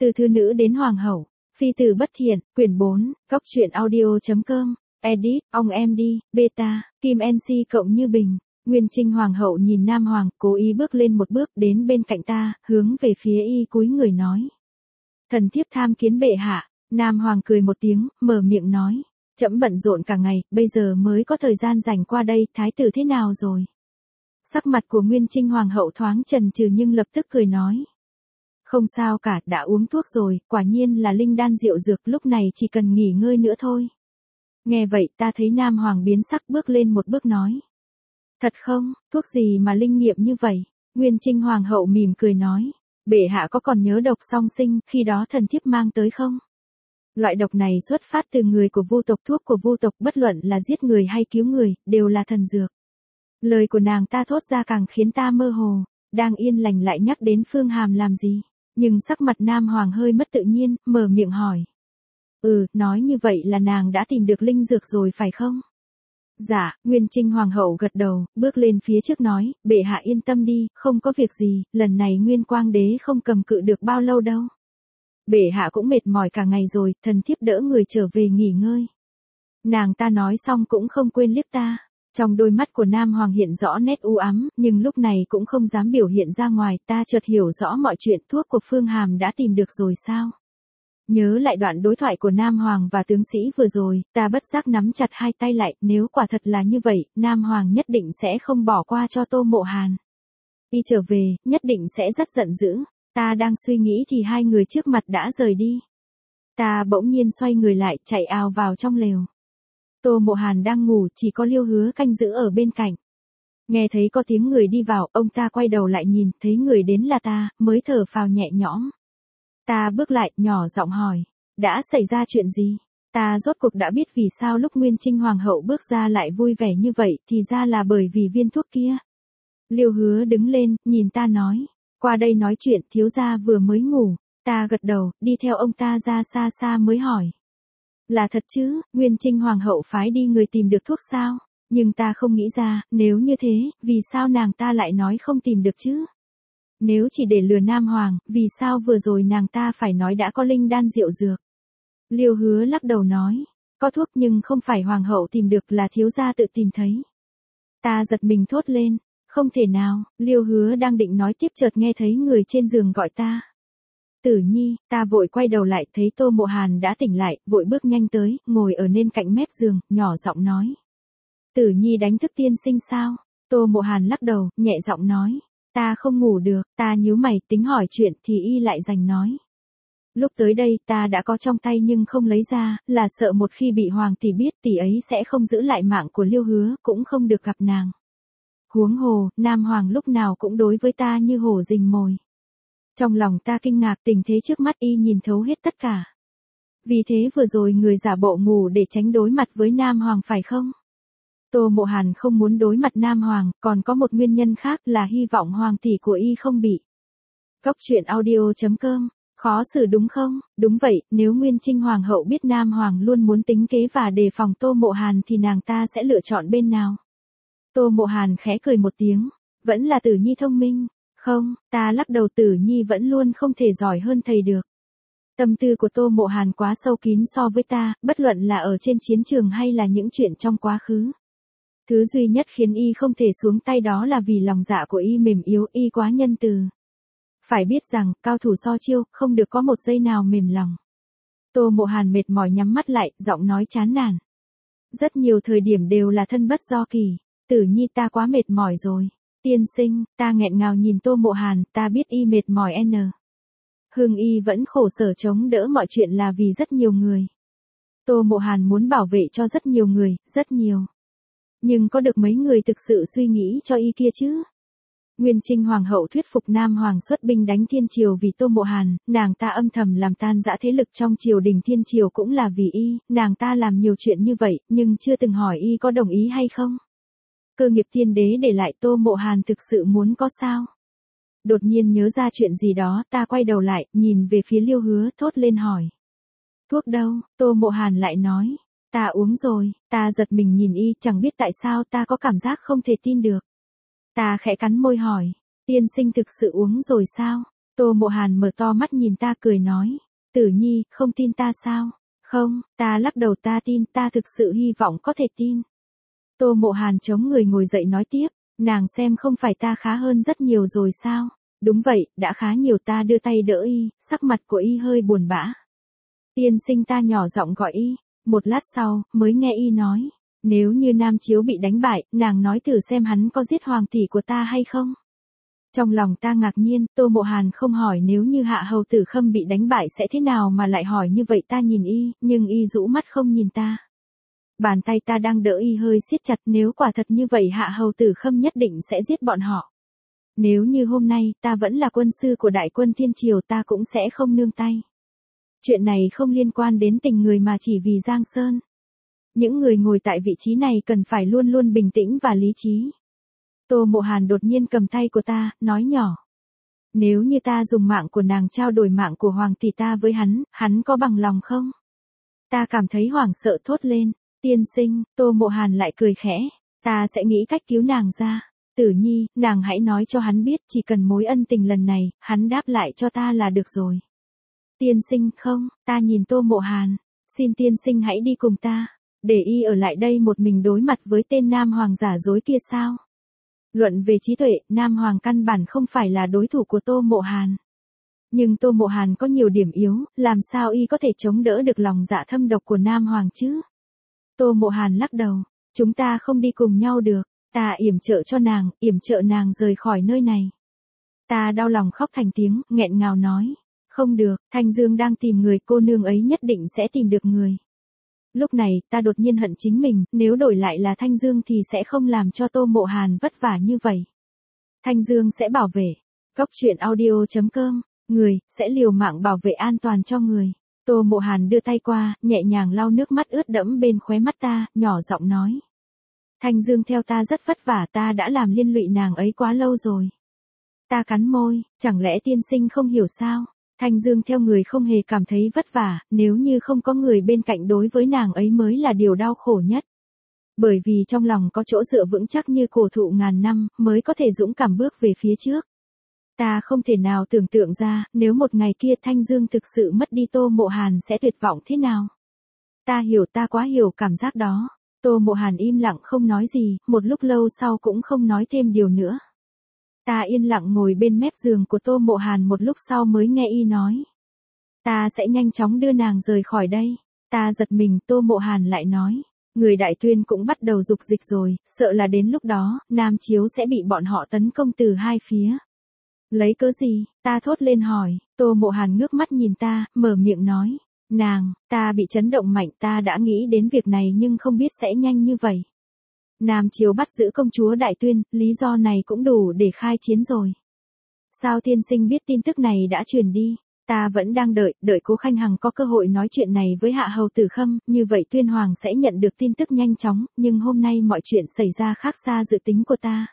Từ thư nữ đến hoàng hậu, phi tử bất thiện, quyển 4, góc truyện audio.com, edit, ông em đi, beta, Kim NC cộng Như Bình. Nguyên Trinh hoàng hậu nhìn Nam Hoàng, cố ý bước lên một bước đến bên cạnh ta, hướng về phía y cúi người nói. Thần thiếp tham kiến bệ hạ. Nam Hoàng cười một tiếng, mở miệng nói. Trẫm bận rộn cả ngày, bây giờ mới có thời gian rảnh qua đây, thái tử thế nào rồi? Sắc mặt của Nguyên Trinh hoàng hậu thoáng chần chừ nhưng lập tức cười nói. Không sao cả, đã uống thuốc rồi, quả nhiên là linh đan diệu dược, lúc này chỉ cần nghỉ ngơi nữa thôi. Nghe vậy ta thấy Nam Hoàng biến sắc bước lên một bước nói. Thật không, thuốc gì mà linh nghiệm như vậy? Nguyên Trinh hoàng hậu mỉm cười nói. Bệ hạ có còn nhớ độc song sinh, khi đó thần thiếp mang tới không? Loại độc này xuất phát từ người của vu tộc, thuốc của vu tộc bất luận là giết người hay cứu người, đều là thần dược. Lời của nàng ta thốt ra càng khiến ta mơ hồ, đang yên lành lại nhắc đến Phương Hàm làm gì? Nhưng sắc mặt Nam Hoàng hơi mất tự nhiên, mở miệng hỏi. Nói như vậy là nàng đã tìm được linh dược rồi phải không? Dạ, Nguyên Trinh hoàng hậu gật đầu, bước lên phía trước nói, bệ hạ yên tâm đi, không có việc gì, lần này Nguyên Quang đế không cầm cự được bao lâu đâu. Bệ hạ cũng mệt mỏi cả ngày rồi, thần thiếp đỡ người trở về nghỉ ngơi. Nàng ta nói xong cũng không quên liếc ta. Trong đôi mắt của Nam Hoàng hiện rõ nét u ám, nhưng lúc này cũng không dám biểu hiện ra ngoài, ta chợt hiểu rõ mọi chuyện, thuốc của Phương Hàm đã tìm được rồi sao? Nhớ lại đoạn đối thoại của Nam Hoàng và tướng sĩ vừa rồi, ta bất giác nắm chặt hai tay lại, nếu quả thật là như vậy, Nam Hoàng nhất định sẽ không bỏ qua cho Tô Mộ Hàn. Y trở về, nhất định sẽ rất giận dữ. Ta đang suy nghĩ thì hai người trước mặt đã rời đi. Ta bỗng nhiên xoay người lại, chạy ào vào trong lều. Tô Mộ Hàn đang ngủ, chỉ có Liêu Hứa canh giữ ở bên cạnh. Nghe thấy có tiếng người đi vào, ông ta quay đầu lại nhìn, thấy người đến là ta, mới thở phào nhẹ nhõm. Ta bước lại, nhỏ giọng hỏi, đã xảy ra chuyện gì? Ta rốt cuộc đã biết vì sao lúc Nguyên Trinh hoàng hậu bước ra lại vui vẻ như vậy, thì ra là bởi vì viên thuốc kia. Liêu Hứa đứng lên, nhìn ta nói, qua đây nói chuyện, thiếu gia vừa mới ngủ. Ta gật đầu, đi theo ông ta ra xa xa mới hỏi. Là thật chứ, Nguyên Trinh hoàng hậu phái đi người tìm được thuốc sao? Nhưng ta không nghĩ ra, nếu như thế, vì sao nàng ta lại nói không tìm được chứ? Nếu chỉ để lừa Nam Hoàng, vì sao vừa rồi nàng ta phải nói đã có linh đan diệu dược? Liêu Hứa lắc đầu nói, có thuốc nhưng không phải hoàng hậu tìm được, là thiếu gia tự tìm thấy. Ta giật mình thốt lên, không thể nào. Liêu Hứa đang định nói tiếp chợt nghe thấy người trên giường gọi ta. Tử Nhi, ta vội quay đầu lại, thấy Tô Mộ Hàn đã tỉnh lại, vội bước nhanh tới, ngồi ở bên cạnh mép giường, nhỏ giọng nói. Tử Nhi đánh thức tiên sinh sao? Tô Mộ Hàn lắc đầu, nhẹ giọng nói. Ta không ngủ được, ta nhíu mày, tính hỏi chuyện thì y lại giành nói. Lúc tới đây ta đã có trong tay nhưng không lấy ra, là sợ một khi bị hoàng tỷ biết tỷ ấy sẽ không giữ lại mạng của Liêu Hứa, cũng không được gặp nàng. Huống hồ, Nam Hoàng lúc nào cũng đối với ta như hổ rình mồi. Trong lòng ta kinh ngạc, tình thế trước mắt y nhìn thấu hết tất cả. Vì thế vừa rồi người giả bộ ngủ để tránh đối mặt với Nam Hoàng phải không? Tô Mộ Hàn không muốn đối mặt Nam Hoàng, còn có một nguyên nhân khác là hy vọng hoàng tỷ của y không bị. Góc truyện audio.com, khó xử đúng không? Đúng vậy, nếu Nguyên Trinh hoàng hậu biết Nam Hoàng luôn muốn tính kế và đề phòng Tô Mộ Hàn thì nàng ta sẽ lựa chọn bên nào? Tô Mộ Hàn khẽ cười một tiếng, vẫn là Tử Nhi thông minh. Không, ta lắc đầu, Tử Nhi vẫn luôn không thể giỏi hơn thầy được. Tâm tư của Tô Mộ Hàn quá sâu kín so với ta, bất luận là ở trên chiến trường hay là những chuyện trong quá khứ. Thứ duy nhất khiến y không thể xuống tay đó là vì lòng dạ của y mềm yếu, y quá nhân từ. Phải biết rằng, cao thủ so chiêu, không được có một giây nào mềm lòng. Tô Mộ Hàn mệt mỏi nhắm mắt lại, giọng nói chán nản. Rất nhiều thời điểm đều là thân bất do kỳ. Tử Nhi, ta quá mệt mỏi rồi. Tiên sinh, ta nghẹn ngào nhìn Tô Mộ Hàn, ta biết y mệt mỏi Hương y vẫn khổ sở chống đỡ mọi chuyện là vì rất nhiều người. Tô Mộ Hàn muốn bảo vệ cho rất nhiều người, rất nhiều. Nhưng có được mấy người thực sự suy nghĩ cho y kia chứ? Nguyên Trinh hoàng hậu thuyết phục Nam Hoàng xuất binh đánh Thiên Triều vì Tô Mộ Hàn, nàng ta âm thầm làm tan rã thế lực trong triều đình Thiên Triều cũng là vì y, nàng ta làm nhiều chuyện như vậy, nhưng chưa từng hỏi y có đồng ý hay không. Cơ nghiệp Thiên Đế để lại Tô Mộ Hàn thực sự muốn có sao? Đột nhiên nhớ ra chuyện gì đó, ta quay đầu lại, nhìn về phía Liêu Hứa, thốt lên hỏi. Thuốc đâu? Tô Mộ Hàn lại nói. Ta uống rồi. Ta giật mình nhìn y, chẳng biết tại sao ta có cảm giác không thể tin được. Ta khẽ cắn môi hỏi. Tiên sinh thực sự uống rồi sao? Tô Mộ Hàn mở to mắt nhìn ta cười nói. Tử Nhi, không tin ta sao? Không, ta lắc đầu, ta tin, ta thực sự hy vọng có thể tin. Tô Mộ Hàn chống người ngồi dậy nói tiếp. Nàng xem không phải ta khá hơn rất nhiều rồi sao? Đúng vậy, đã khá nhiều. Ta đưa tay đỡ y, sắc mặt của y hơi buồn bã. Tiên sinh, ta nhỏ giọng gọi y. Một lát sau, mới nghe y nói. Nếu như Nam Chiếu bị đánh bại, nàng nói thử xem hắn có giết hoàng tỷ của ta hay không? Trong lòng ta ngạc nhiên, Tô Mộ Hàn không hỏi nếu như Hạ Hầu Tử Khâm bị đánh bại sẽ thế nào mà lại hỏi như vậy. Ta nhìn y, nhưng y rũ mắt không nhìn ta. Bàn tay ta đang đỡ y hơi siết chặt, nếu quả thật như vậy Hạ Hầu Tử Khâm nhất định sẽ giết bọn họ. Nếu như hôm nay ta vẫn là quân sư của đại quân Thiên Triều, ta cũng sẽ không nương tay. Chuyện này không liên quan đến tình người mà chỉ vì Giang Sơn. Những người ngồi tại vị trí này cần phải luôn luôn bình tĩnh và lý trí. Tô Mộ Hàn đột nhiên cầm tay của ta, nói nhỏ. Nếu như ta dùng mạng của nàng trao đổi mạng của hoàng tỷ ta với hắn có bằng lòng không? Ta cảm thấy hoảng sợ thốt lên. Tiên sinh, Tô Mộ Hàn lại cười khẽ. Ta sẽ nghĩ cách cứu nàng ra. Tử Nhi, nàng hãy nói cho hắn biết, chỉ cần mối ân tình lần này, hắn đáp lại cho ta là được rồi. Tiên sinh, không, ta nhìn Tô Mộ Hàn. Xin tiên sinh hãy đi cùng ta. Để y ở lại đây một mình đối mặt với tên Nam Hoàng giả dối kia sao? Luận về trí tuệ, Nam Hoàng căn bản không phải là đối thủ của Tô Mộ Hàn. Nhưng Tô Mộ Hàn có nhiều điểm yếu, làm sao y có thể chống đỡ được lòng dạ thâm độc của Nam Hoàng chứ? Tô Mộ Hàn lắc đầu. Chúng ta không đi cùng nhau được. Ta yểm trợ cho nàng, yểm trợ nàng rời khỏi nơi này. Ta đau lòng khóc thành tiếng, nghẹn ngào nói. Không được, Thanh Dương đang tìm người, cô nương ấy nhất định sẽ tìm được người. Lúc này, ta đột nhiên hận chính mình, nếu đổi lại là Thanh Dương thì sẽ không làm cho Tô Mộ Hàn vất vả như vậy. Thanh Dương sẽ bảo vệ. Cốc truyện audio.com. Người, sẽ liều mạng bảo vệ an toàn cho người. Tô Mộ Hàn đưa tay qua, nhẹ nhàng lau nước mắt ướt đẫm bên khóe mắt ta, nhỏ giọng nói. Thanh Dương theo ta rất vất vả, ta đã làm liên lụy nàng ấy quá lâu rồi. Ta cắn môi, chẳng lẽ tiên sinh không hiểu sao? Thanh Dương theo người không hề cảm thấy vất vả, nếu như không có người bên cạnh đối với nàng ấy mới là điều đau khổ nhất. Bởi vì trong lòng có chỗ dựa vững chắc như cổ thụ ngàn năm, mới có thể dũng cảm bước về phía trước. Ta không thể nào tưởng tượng ra, nếu một ngày kia Thanh Dương thực sự mất đi Tô Mộ Hàn sẽ tuyệt vọng thế nào. Ta hiểu, ta quá hiểu cảm giác đó. Tô Mộ Hàn im lặng không nói gì, một lúc lâu sau cũng không nói thêm điều nữa. Ta yên lặng ngồi bên mép giường của Tô Mộ Hàn một lúc sau mới nghe y nói. Ta sẽ nhanh chóng đưa nàng rời khỏi đây. Ta giật mình, Tô Mộ Hàn lại nói. Người Đại Tuyên cũng bắt đầu dục dịch rồi, sợ là đến lúc đó, Nam Chiếu sẽ bị bọn họ tấn công từ hai phía. Lấy cớ gì? Ta thốt lên hỏi. Tô Mộ Hàn ngước mắt nhìn ta, mở miệng nói. Nàng, ta bị chấn động mạnh, ta đã nghĩ đến việc này nhưng không biết sẽ nhanh như vậy. Nam Chiếu bắt giữ công chúa Đại Tuyên, lý do này cũng đủ để khai chiến rồi. Sao tiên sinh biết tin tức này đã truyền đi? Ta vẫn đang đợi Cố Khanh Hằng có cơ hội nói chuyện này với Hạ Hầu Tử Khâm, như vậy Tuyên Hoàng sẽ nhận được tin tức nhanh chóng, nhưng hôm nay mọi chuyện xảy ra khác xa dự tính của ta.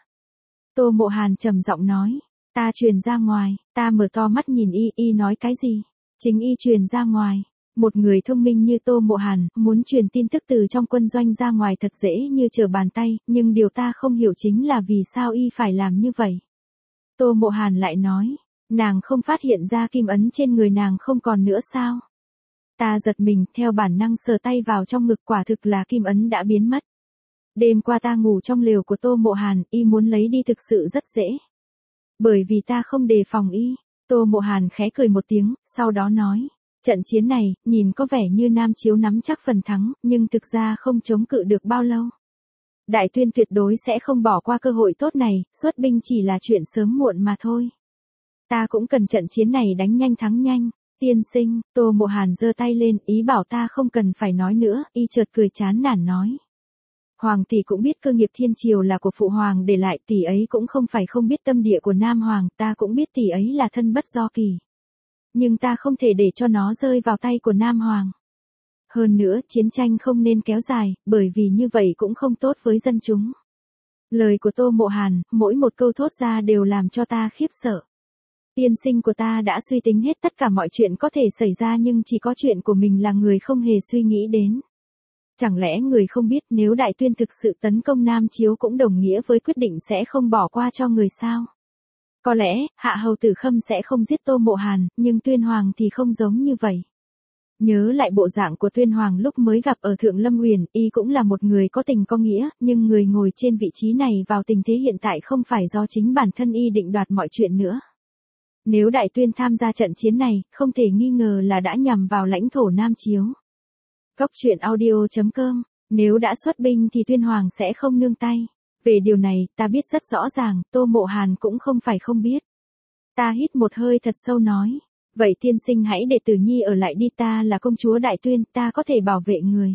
Tô Mộ Hàn trầm giọng nói, ta truyền ra ngoài. Ta mở to mắt nhìn y nói cái gì? Chính y truyền ra ngoài. Một người thông minh như Tô Mộ Hàn, muốn truyền tin tức từ trong quân doanh ra ngoài thật dễ như trở bàn tay, nhưng điều ta không hiểu chính là vì sao y phải làm như vậy. Tô Mộ Hàn lại nói, nàng không phát hiện ra kim ấn trên người nàng không còn nữa sao? Ta giật mình, theo bản năng sờ tay vào trong ngực, quả thực là kim ấn đã biến mất. Đêm qua ta ngủ trong lều của Tô Mộ Hàn, y muốn lấy đi thực sự rất dễ. Bởi vì ta không đề phòng y. Tô Mộ Hàn khẽ cười một tiếng, sau đó nói. Trận chiến này, nhìn có vẻ như Nam Chiếu nắm chắc phần thắng, nhưng thực ra không chống cự được bao lâu. Đại Tuyên tuyệt đối sẽ không bỏ qua cơ hội tốt này, xuất binh chỉ là chuyện sớm muộn mà thôi. Ta cũng cần trận chiến này đánh nhanh thắng nhanh. Tiên sinh, Tô Mộ Hàn giơ tay lên, ý bảo ta không cần phải nói nữa, y chợt cười chán nản nói. Hoàng tỷ cũng biết cơ nghiệp Thiên Triều là của phụ hoàng để lại, tỷ ấy cũng không phải không biết tâm địa của Nam Hoàng, ta cũng biết tỷ ấy là thân bất do kỳ. Nhưng ta không thể để cho nó rơi vào tay của Nam Hoàng. Hơn nữa, chiến tranh không nên kéo dài, bởi vì như vậy cũng không tốt với dân chúng. Lời của Tô Mộ Hàn, mỗi một câu thốt ra đều làm cho ta khiếp sợ. Tiên sinh của ta đã suy tính hết tất cả mọi chuyện có thể xảy ra, nhưng chỉ có chuyện của mình là người không hề suy nghĩ đến. Chẳng lẽ người không biết nếu Đại Tuyên thực sự tấn công Nam Chiếu cũng đồng nghĩa với quyết định sẽ không bỏ qua cho người sao? Có lẽ, Hạ Hầu Tử Khâm sẽ không giết Tô Mộ Hàn, nhưng Tuyên Hoàng thì không giống như vậy. Nhớ lại bộ dạng của Tuyên Hoàng lúc mới gặp ở Thượng Lâm Uyển, y cũng là một người có tình có nghĩa, nhưng người ngồi trên vị trí này vào tình thế hiện tại không phải do chính bản thân y định đoạt mọi chuyện nữa. Nếu Đại Tuyên tham gia trận chiến này, không thể nghi ngờ là đã nhằm vào lãnh thổ Nam Chiếu. Góc truyện audio.com, nếu đã xuất binh thì Tuyên Hoàng sẽ không nương tay. Về điều này, ta biết rất rõ ràng, Tô Mộ Hàn cũng không phải không biết. Ta hít một hơi thật sâu nói. Vậy tiên sinh hãy để Tử Nhi ở lại đi, ta là công chúa Đại Tuyên, ta có thể bảo vệ người.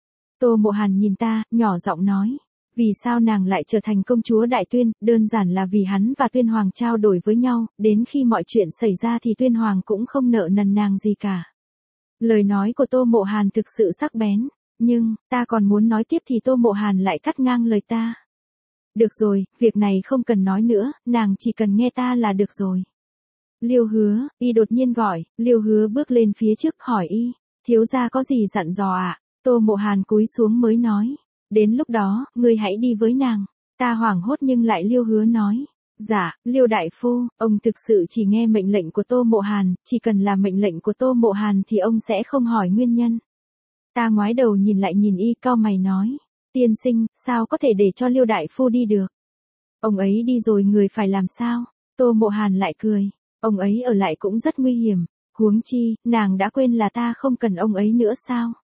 Tô Mộ Hàn nhìn ta, nhỏ giọng nói. Vì sao nàng lại trở thành công chúa Đại Tuyên, đơn giản là vì hắn và Tuyên Hoàng trao đổi với nhau, đến khi mọi chuyện xảy ra thì Tuyên Hoàng cũng không nợ nần nàng gì cả. Lời nói của Tô Mộ Hàn thực sự sắc bén, nhưng, ta còn muốn nói tiếp thì Tô Mộ Hàn lại cắt ngang lời ta. Được rồi, việc này không cần nói nữa, nàng chỉ cần nghe ta là được rồi. Liêu Hứa, y đột nhiên gọi, Liêu Hứa bước lên phía trước hỏi y, thiếu gia có gì dặn dò ạ? Tô Mộ Hàn cúi xuống mới nói, đến lúc đó, ngươi hãy đi với nàng. Ta hoảng hốt nhưng lại Liêu Hứa nói, dạ, Liêu đại phu, ông thực sự chỉ nghe mệnh lệnh của Tô Mộ Hàn, chỉ cần là mệnh lệnh của Tô Mộ Hàn thì ông sẽ không hỏi nguyên nhân. Ta ngoái đầu nhìn lại nhìn y, cau mày nói, tiên sinh, sao có thể để cho Liêu đại phu đi được? Ông ấy đi rồi người phải làm sao? Tô Mộ Hàn lại cười. Ông ấy ở lại cũng rất nguy hiểm, huống chi, nàng đã quên là ta không cần ông ấy nữa sao?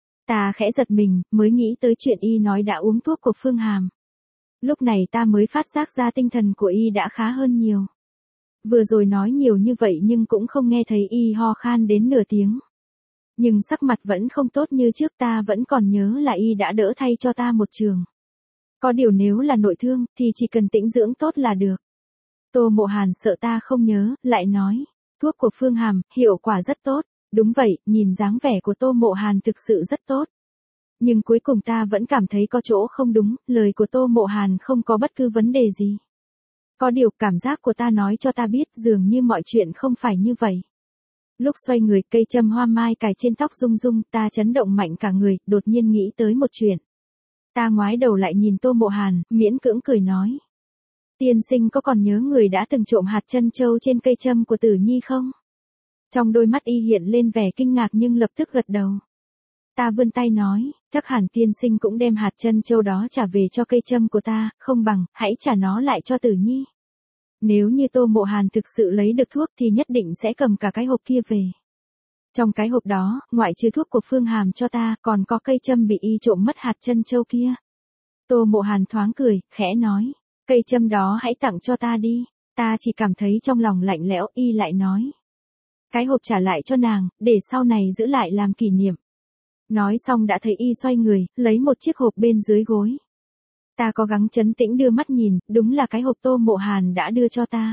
Ta khẽ giật mình, mới nghĩ tới chuyện y nói đã uống thuốc của Phương Hàm. Lúc này ta mới phát giác ra tinh thần của y đã khá hơn nhiều. Vừa rồi nói nhiều như vậy nhưng cũng không nghe thấy y ho khan đến nửa tiếng. Nhưng sắc mặt vẫn không tốt như trước, ta vẫn còn nhớ là y đã đỡ thay cho ta một trường. Có điều nếu là nội thương, thì chỉ cần tĩnh dưỡng tốt là được. Tô Mộ Hàn sợ ta không nhớ, lại nói, thuốc của Phương Hàm, hiệu quả rất tốt. Đúng vậy, nhìn dáng vẻ của Tô Mộ Hàn thực sự rất tốt. Nhưng cuối cùng ta vẫn cảm thấy có chỗ không đúng, lời của Tô Mộ Hàn không có bất cứ vấn đề gì. Có điều cảm giác của ta nói cho ta biết dường như mọi chuyện không phải như vậy. Lúc xoay người, cây châm hoa mai cài trên tóc rung rung, ta chấn động mạnh cả người, đột nhiên nghĩ tới một chuyện. Ta ngoái đầu lại nhìn Tô Mộ Hàn, miễn cưỡng cười nói. Tiên sinh có còn nhớ người đã từng trộm hạt chân châu trên cây châm của Tử Nhi không? Trong đôi mắt y hiện lên vẻ kinh ngạc nhưng lập tức gật đầu. Ta vươn tay nói, chắc hẳn tiên sinh cũng đem hạt chân châu đó trả về cho cây châm của ta, không bằng, hãy trả nó lại cho Tử Nhi. Nếu như Tô Mộ Hàn thực sự lấy được thuốc thì nhất định sẽ cầm cả cái hộp kia về. Trong cái hộp đó, ngoại trừ thuốc của Phương Hàm cho ta, còn có cây châm bị y trộm mất hạt chân châu kia. Tô Mộ Hàn thoáng cười, khẽ nói, cây châm đó hãy tặng cho ta đi. Ta chỉ cảm thấy trong lòng lạnh lẽo, y lại nói. Cái hộp trả lại cho nàng, để sau này giữ lại làm kỷ niệm. Nói xong đã thấy y xoay người, lấy một chiếc hộp bên dưới gối. Ta có gắng trấn tĩnh đưa mắt nhìn, đúng là cái hộp Tô Mộ Hàn đã đưa cho ta.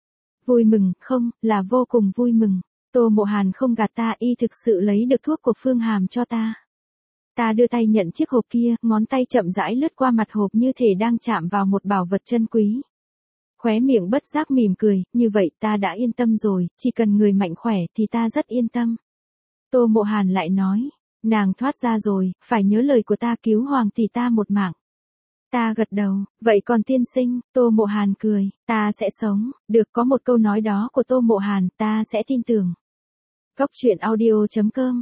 Vui mừng, không, là vô cùng vui mừng. Tô Mộ Hàn không gạt ta, y thực sự lấy được thuốc của Phương Hàm cho ta. Ta đưa tay nhận chiếc hộp kia, ngón tay chậm rãi lướt qua mặt hộp như thể đang chạm vào một bảo vật chân quý. Khóe miệng bất giác mỉm cười, như vậy ta đã yên tâm rồi, chỉ cần người mạnh khỏe thì ta rất yên tâm. Tô Mộ Hàn lại nói, nàng thoát ra rồi, phải nhớ lời của ta, cứu hoàng tỷ ta một mạng. Ta gật đầu, vậy còn tiên sinh? Tô Mộ Hàn cười, ta sẽ sống, được, có một câu nói đó của Tô Mộ Hàn, ta sẽ tin tưởng. Góc truyện audio.com.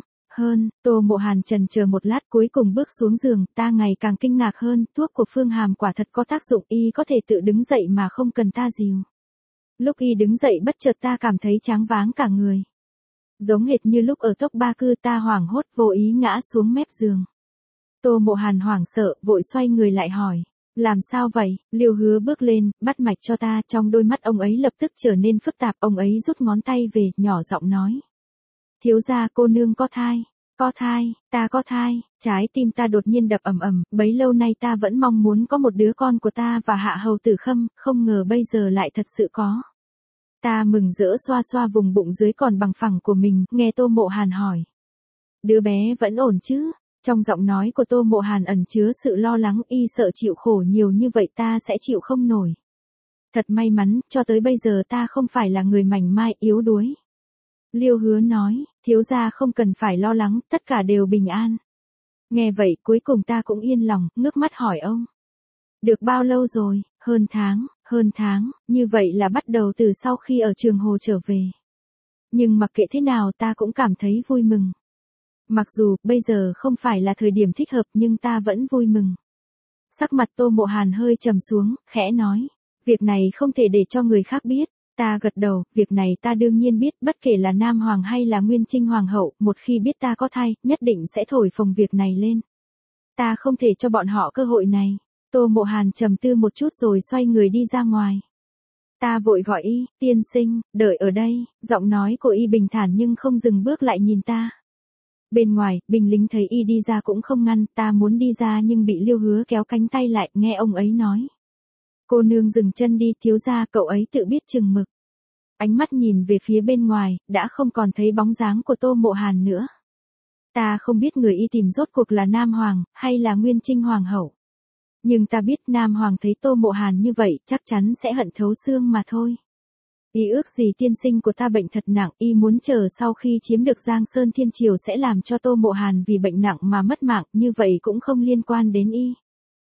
Tô Mộ Hàn chần chờ một lát cuối cùng bước xuống giường, ta ngày càng kinh ngạc hơn, thuốc của Phương Hàm quả thật có tác dụng, y có thể tự đứng dậy mà không cần ta dìu. Lúc y đứng dậy bất chợt ta cảm thấy choáng váng cả người. Giống hệt như lúc ở Tốc Ba Cư, ta hoảng hốt vô ý ngã xuống mép giường. Tô Mộ Hàn hoảng sợ, vội xoay người lại hỏi, làm sao vậy? Liêu Hứa bước lên, bắt mạch cho ta, trong đôi mắt ông ấy lập tức trở nên phức tạp, ông ấy rút ngón tay về, nhỏ giọng nói. Thiếu gia, cô nương có thai. Có thai, ta có thai. Trái tim ta đột nhiên đập ầm ầm, bấy lâu nay ta vẫn mong muốn có một đứa con của ta và Hạ Hầu Tử Khâm, không ngờ bây giờ lại thật sự có. Ta mừng rỡ xoa xoa vùng bụng dưới còn bằng phẳng của mình, nghe Tô Mộ Hàn hỏi. Đứa bé vẫn ổn chứ? Trong giọng nói của Tô Mộ Hàn ẩn chứa sự lo lắng, y sợ chịu khổ nhiều như vậy ta sẽ chịu không nổi. Thật may mắn, cho tới bây giờ ta không phải là người mảnh mai yếu đuối. Liêu Hứa nói, thiếu gia không cần phải lo lắng, tất cả đều bình an. Nghe vậy cuối cùng ta cũng yên lòng, ngước mắt hỏi ông. Được bao lâu rồi? Hơn tháng, như vậy là bắt đầu từ sau khi ở Trường Hồ trở về. Nhưng mặc kệ thế nào ta cũng cảm thấy vui mừng. Mặc dù, bây giờ không phải là thời điểm thích hợp nhưng ta vẫn vui mừng. Sắc mặt Tô Mộ Hàn hơi trầm xuống, khẽ nói. Việc này không thể để cho người khác biết. Ta gật đầu, việc này ta đương nhiên biết, bất kể là Nam Hoàng hay là Nguyên Trinh Hoàng hậu, một khi biết ta có thai, nhất định sẽ thổi phồng việc này lên. Ta không thể cho bọn họ cơ hội này. Tô Mộ Hàn trầm tư một chút rồi xoay người đi ra ngoài. Ta vội gọi y, tiên sinh, đợi ở đây, giọng nói của y bình thản nhưng không dừng bước lại nhìn ta. Bên ngoài, binh lính thấy y đi ra cũng không ngăn, ta muốn đi ra nhưng bị Liêu Hứa kéo cánh tay lại, nghe ông ấy nói. Cô nương dừng chân đi, thiếu gia, cậu ấy tự biết chừng mực. Ánh mắt nhìn về phía bên ngoài, đã không còn thấy bóng dáng của Tô Mộ Hàn nữa. Ta không biết người y tìm rốt cuộc là Nam Hoàng, hay là Nguyên Trinh Hoàng hậu. Nhưng ta biết Nam Hoàng thấy Tô Mộ Hàn như vậy, chắc chắn sẽ hận thấu xương mà thôi. Y ước gì tiên sinh của ta bệnh thật nặng, y muốn chờ sau khi chiếm được Giang Sơn Thiên Triều sẽ làm cho Tô Mộ Hàn vì bệnh nặng mà mất mạng, như vậy cũng không liên quan đến y.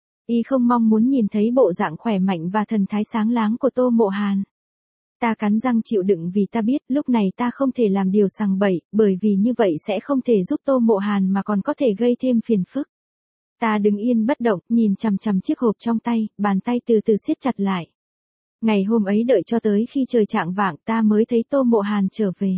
Y không mong muốn nhìn thấy bộ dạng khỏe mạnh và thần thái sáng láng của Tô Mộ Hàn. Ta cắn răng chịu đựng vì ta biết lúc này ta không thể làm điều sằng bậy, bởi vì như vậy sẽ không thể giúp Tô Mộ Hàn mà còn có thể gây thêm phiền phức. Ta đứng yên bất động, nhìn chằm chằm chiếc hộp trong tay, bàn tay từ từ siết chặt lại. Ngày hôm ấy đợi cho tới khi trời chạng vạng ta mới thấy Tô Mộ Hàn trở về.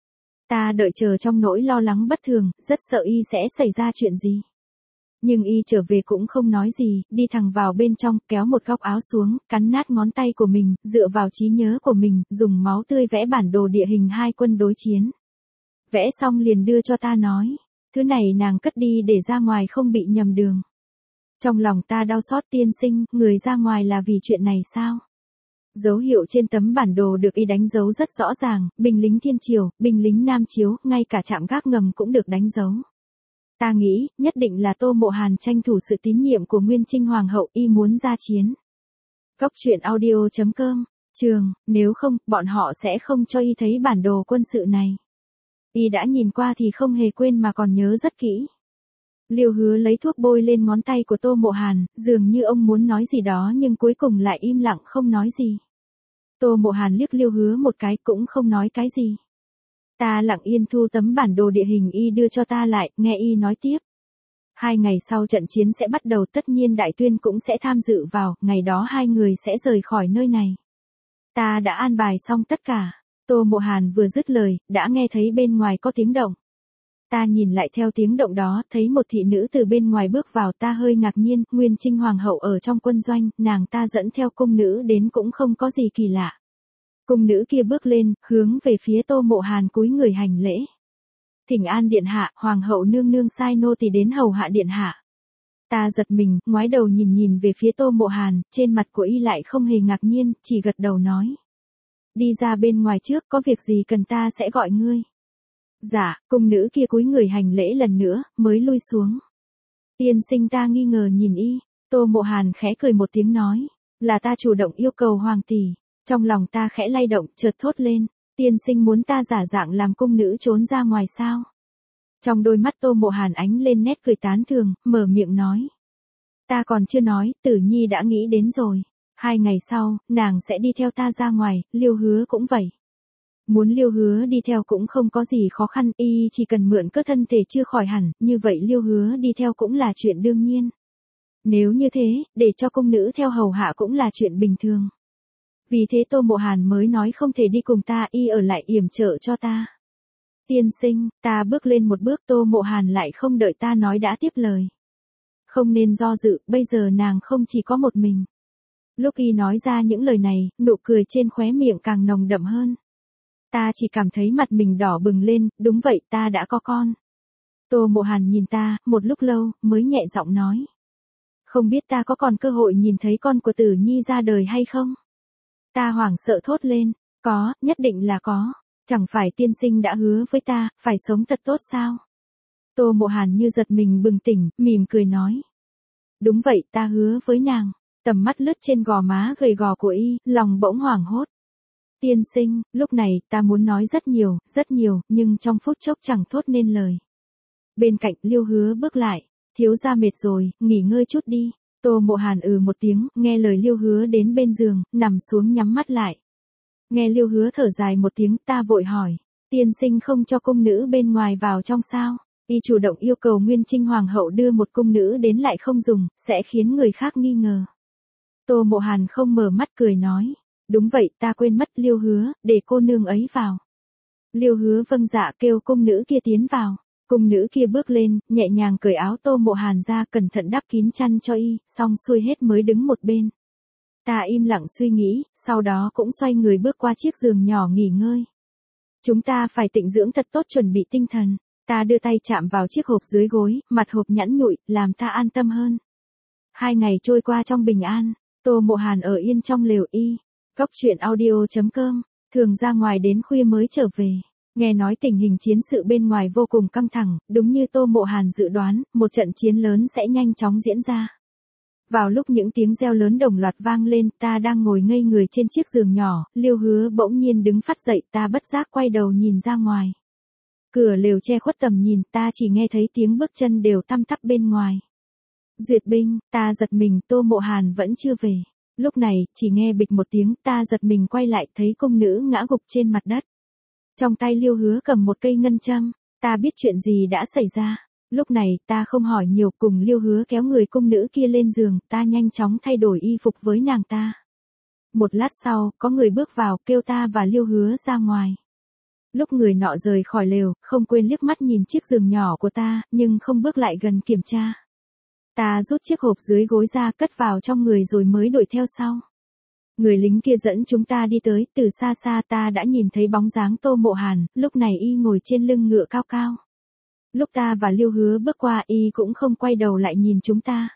Ta đợi chờ trong nỗi lo lắng bất thường, rất sợ y sẽ xảy ra chuyện gì. Nhưng y trở về cũng không nói gì, đi thẳng vào bên trong, kéo một góc áo xuống, cắn nát ngón tay của mình, dựa vào trí nhớ của mình, dùng máu tươi vẽ bản đồ địa hình hai quân đối chiến. Vẽ xong liền đưa cho ta nói, thứ này nàng cất đi để ra ngoài không bị nhầm đường. Trong lòng ta đau xót, tiên sinh, người ra ngoài là vì chuyện này sao? Dấu hiệu trên tấm bản đồ được y đánh dấu rất rõ ràng, binh lính Thiên Triều, binh lính Nam Chiếu, ngay cả trạm gác ngầm cũng được đánh dấu. Ta nghĩ, nhất định là Tô Mộ Hàn tranh thủ sự tín nhiệm của Nguyên Trinh Hoàng hậu, y muốn ra chiến. Góc truyện audio.com, trường, nếu không, bọn họ sẽ không cho y thấy bản đồ quân sự này. Y đã nhìn qua thì không hề quên mà còn nhớ rất kỹ. Liêu Hứa lấy thuốc bôi lên ngón tay của Tô Mộ Hàn, dường như ông muốn nói gì đó nhưng cuối cùng lại im lặng không nói gì. Tô Mộ Hàn liếc Liêu Hứa một cái cũng không nói cái gì. Ta lặng yên thu tấm bản đồ địa hình y đưa cho ta lại, nghe y nói tiếp. 2 ngày sau trận chiến sẽ bắt đầu, tất nhiên Đại Tuyên cũng sẽ tham dự vào, ngày đó hai người sẽ rời khỏi nơi này. Ta đã an bài xong tất cả. Tô Mộ Hàn vừa dứt lời, đã nghe thấy bên ngoài có tiếng động. Ta nhìn lại theo tiếng động đó, thấy một thị nữ từ bên ngoài bước vào, ta hơi ngạc nhiên, Nguyên Trinh Hoàng hậu ở trong quân doanh, nàng ta dẫn theo cung nữ đến cũng không có gì kỳ lạ. Cung nữ kia bước lên, hướng về phía Tô Mộ Hàn cúi người hành lễ. Thỉnh an điện hạ, hoàng hậu nương nương sai nô tỳ đến hầu hạ điện hạ. Ta giật mình, ngoái đầu nhìn về phía Tô Mộ Hàn, trên mặt của y lại không hề ngạc nhiên, chỉ gật đầu nói. Đi ra bên ngoài trước, có việc gì cần ta sẽ gọi ngươi. Dạ, cung nữ kia cúi người hành lễ lần nữa, mới lui xuống. Tiên sinh, ta nghi ngờ nhìn y. Tô Mộ Hàn khẽ cười một tiếng nói, là ta chủ động yêu cầu hoàng tỷ. Trong lòng ta khẽ lay động, chợt thốt lên, tiên sinh muốn ta giả dạng làm cung nữ trốn ra ngoài sao? Trong đôi mắt Tô Mộ Hàn ánh lên nét cười tán thường, mở miệng nói. Ta còn chưa nói, Tử Nhi đã nghĩ đến rồi. 2 ngày sau, nàng sẽ đi theo ta ra ngoài, Liêu Hứa cũng vậy. Muốn Liêu Hứa đi theo cũng không có gì khó khăn, y chỉ cần mượn cơ thân thể chưa khỏi hẳn, như vậy Liêu Hứa đi theo cũng là chuyện đương nhiên. Nếu như thế, để cho cung nữ theo hầu hạ cũng là chuyện bình thường. Vì thế Tô Mộ Hàn mới nói không thể đi cùng ta, y ở lại yểm trợ cho ta. Tiên sinh, ta bước lên một bước, Tô Mộ Hàn lại không đợi ta nói đã tiếp lời. Không nên do dự, bây giờ nàng không chỉ có một mình. Lúc y nói ra những lời này, nụ cười trên khóe miệng càng nồng đậm hơn. Ta chỉ cảm thấy mặt mình đỏ bừng lên, đúng vậy, ta đã có con. Tô Mộ Hàn nhìn ta, một lúc lâu, mới nhẹ giọng nói. Không biết ta có còn cơ hội nhìn thấy con của Tử Nhi ra đời hay không? Ta hoảng sợ thốt lên, có, nhất định là có. Chẳng phải tiên sinh đã hứa với ta, phải sống thật tốt sao? Tô Mộ Hàn như giật mình bừng tỉnh, mỉm cười nói. Đúng vậy, ta hứa với nàng. Tầm mắt lướt trên gò má gầy gò của y, lòng bỗng hoảng hốt. Tiên sinh, lúc này, ta muốn nói rất nhiều, nhưng trong phút chốc chẳng thốt nên lời. Bên cạnh Liêu Hứa bước lại, thiếu gia mệt rồi, nghỉ ngơi chút đi. Tô Mộ Hàn một tiếng, nghe lời Liêu Hứa đến bên giường, nằm xuống nhắm mắt lại. Nghe Liêu Hứa thở dài một tiếng, ta vội hỏi, tiên sinh không cho cung nữ bên ngoài vào trong sao? Y chủ động yêu cầu Nguyên Trinh Hoàng hậu đưa một cung nữ đến lại không dùng, sẽ khiến người khác nghi ngờ. Tô Mộ Hàn không mở mắt cười nói, đúng vậy, ta quên mất Liêu Hứa, để cô nương ấy vào. Liêu Hứa vâng dạ kêu cung nữ kia tiến vào. Cung nữ kia bước lên, nhẹ nhàng cởi áo Tô Mộ Hàn ra, cẩn thận đắp kín chăn cho y, xong xuôi hết mới đứng một bên. Ta im lặng suy nghĩ, sau đó cũng xoay người bước qua chiếc giường nhỏ nghỉ ngơi. Chúng ta phải tịnh dưỡng thật tốt, chuẩn bị tinh thần. Ta đưa tay chạm vào chiếc hộp dưới gối, mặt hộp nhẵn nhụi, làm ta an tâm hơn. 2 ngày trôi qua trong bình an, Tô Mộ Hàn ở yên trong lều y. Cóc truyện audio.com, thường ra ngoài đến khuya mới trở về. Nghe nói tình hình chiến sự bên ngoài vô cùng căng thẳng, đúng như Tô Mộ Hàn dự đoán, một trận chiến lớn sẽ nhanh chóng diễn ra. Vào lúc những tiếng reo lớn đồng loạt vang lên, ta đang ngồi ngây người trên chiếc giường nhỏ, Liêu Hứa bỗng nhiên đứng phắt dậy, ta bất giác quay đầu nhìn ra ngoài. Cửa lều che khuất tầm nhìn, ta chỉ nghe thấy tiếng bước chân đều tăm tắp bên ngoài. Duyệt binh, ta giật mình, Tô Mộ Hàn vẫn chưa về. Lúc này, chỉ nghe bịch một tiếng, ta giật mình quay lại, thấy cung nữ ngã gục trên mặt đất. Trong tay Liêu Hứa cầm một cây ngân châm, ta biết chuyện gì đã xảy ra. Lúc này, ta không hỏi nhiều, cùng Liêu Hứa kéo người cung nữ kia lên giường, ta nhanh chóng thay đổi y phục với nàng ta. Một lát sau, có người bước vào, kêu ta và Liêu Hứa ra ngoài. Lúc người nọ rời khỏi lều, không quên liếc mắt nhìn chiếc giường nhỏ của ta, nhưng không bước lại gần kiểm tra. Ta rút chiếc hộp dưới gối ra, cất vào trong người rồi mới đuổi theo sau. Người lính kia dẫn chúng ta đi tới, từ xa xa ta đã nhìn thấy bóng dáng Tô Mộ Hàn, lúc này y ngồi trên lưng ngựa cao cao. Lúc ta và Liêu Hứa bước qua, y cũng không quay đầu lại nhìn chúng ta.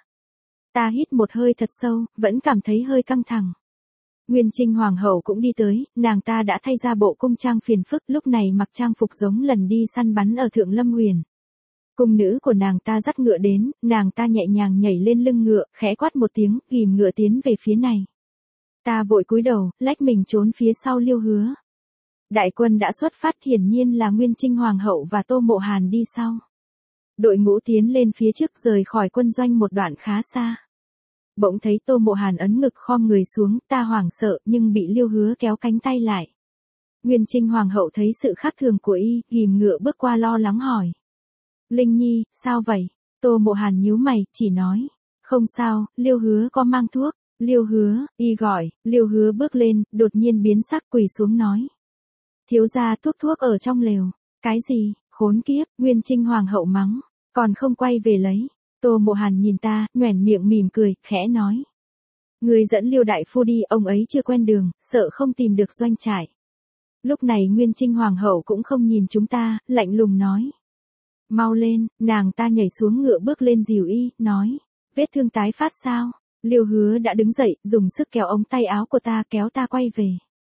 Ta hít một hơi thật sâu, vẫn cảm thấy hơi căng thẳng. Nguyên Trinh Hoàng hậu cũng đi tới, nàng ta đã thay ra bộ cung trang phiền phức, lúc này mặc trang phục giống lần đi săn bắn ở Thượng Lâm Huyền. Cung nữ của nàng ta dắt ngựa đến, nàng ta nhẹ nhàng nhảy lên lưng ngựa, khẽ quát một tiếng, ghìm ngựa tiến về phía này. Ta vội cúi đầu, lách mình trốn phía sau Liêu Hứa. Đại quân đã xuất phát, hiển nhiên là Nguyên Trinh Hoàng hậu và Tô Mộ Hàn đi sau. Đội ngũ tiến lên phía trước, rời khỏi quân doanh một đoạn khá xa. Bỗng thấy Tô Mộ Hàn ấn ngực khom người xuống, ta hoảng sợ nhưng bị Liêu Hứa kéo cánh tay lại. Nguyên Trinh Hoàng hậu thấy sự khác thường của y, ghìm ngựa bước qua lo lắng hỏi. Linh Nhi, sao vậy? Tô Mộ Hàn nhíu mày, chỉ nói. Không sao, Liêu Hứa có mang thuốc. Liêu Hứa, y gọi, Liêu Hứa bước lên, đột nhiên biến sắc quỳ xuống nói. Thiếu gia, thuốc ở trong lều. Cái gì, khốn kiếp, Nguyên Trinh Hoàng hậu mắng, còn không quay về lấy. Tô Mộ Hàn nhìn ta, nhoẻn miệng mỉm cười, khẽ nói. Người dẫn Liêu đại phu đi, ông ấy chưa quen đường, sợ không tìm được doanh trại. Lúc này Nguyên Trinh Hoàng hậu cũng không nhìn chúng ta, lạnh lùng nói. Mau lên, nàng ta nhảy xuống ngựa bước lên dìu y, nói. Vết thương tái phát sao? Liêu Hứa đã đứng dậy, dùng sức kéo ống tay áo của ta, kéo ta quay về.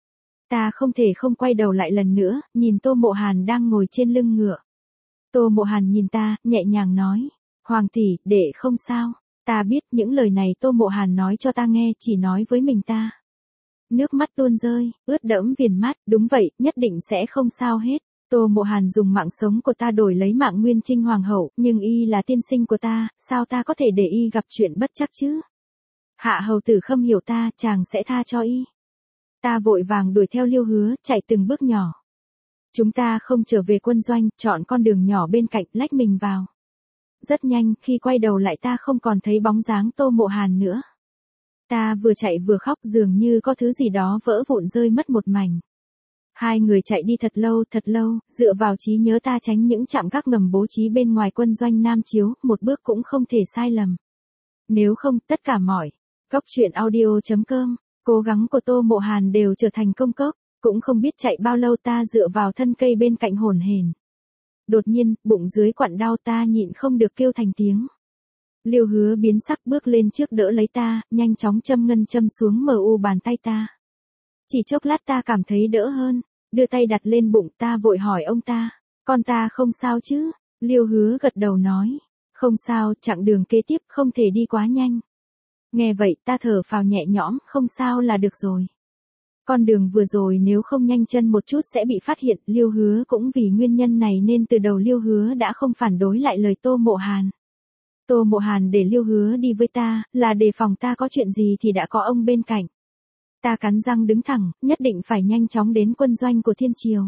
Ta không thể không quay đầu lại lần nữa, nhìn Tô Mộ Hàn đang ngồi trên lưng ngựa. Tô Mộ Hàn nhìn ta, nhẹ nhàng nói. Hoàng tỷ, đệ không sao. Ta biết những lời này Tô Mộ Hàn nói cho ta nghe, chỉ nói với mình ta. Nước mắt tuôn rơi, ướt đẫm viền mắt, đúng vậy, nhất định sẽ không sao hết. Tô Mộ Hàn dùng mạng sống của ta đổi lấy mạng Nguyên Trinh Hoàng hậu, nhưng y là tiên sinh của ta, sao ta có thể để y gặp chuyện bất trắc chứ? Hạ hầu tử Khâm hiểu ta, chàng sẽ tha cho y. Ta vội vàng đuổi theo Liêu Hứa, chạy từng bước nhỏ. Chúng ta không trở về quân doanh, chọn con đường nhỏ bên cạnh, lách mình vào. Rất nhanh, khi quay đầu lại ta không còn thấy bóng dáng Tô Mộ Hàn nữa. Ta vừa chạy vừa khóc, dường như có thứ gì đó vỡ vụn rơi mất một mảnh. Hai người chạy đi thật lâu, dựa vào trí nhớ ta tránh những trạm gác ngầm bố trí bên ngoài quân doanh Nam Chiếu, một bước cũng không thể sai lầm. Nếu không, tất cả mọi cóc truyện audio.com, cố gắng của Tô Mộ Hàn đều trở thành công cốc, cũng không biết chạy bao lâu ta dựa vào thân cây bên cạnh hổn hển. Đột nhiên, bụng dưới quặn đau, ta nhịn không được kêu thành tiếng. Liêu Hứa biến sắc bước lên trước đỡ lấy ta, nhanh chóng châm ngân châm xuống bàn tay ta. Chỉ chốc lát ta cảm thấy đỡ hơn, đưa tay đặt lên bụng, ta vội hỏi ông ta, con ta không sao chứ? Liêu Hứa gật đầu nói, không sao, chặng đường kế tiếp không thể đi quá nhanh. Nghe vậy ta thở phào nhẹ nhõm, không sao là được rồi. Con đường vừa rồi nếu không nhanh chân một chút sẽ bị phát hiện, Liêu Hứa cũng vì nguyên nhân này nên từ đầu Liêu Hứa đã không phản đối lại lời Tô Mộ Hàn. Tô Mộ Hàn để Liêu Hứa đi với ta, là đề phòng ta có chuyện gì thì đã có ông bên cạnh. Ta cắn răng đứng thẳng, nhất định phải nhanh chóng đến quân doanh của Thiên Triều.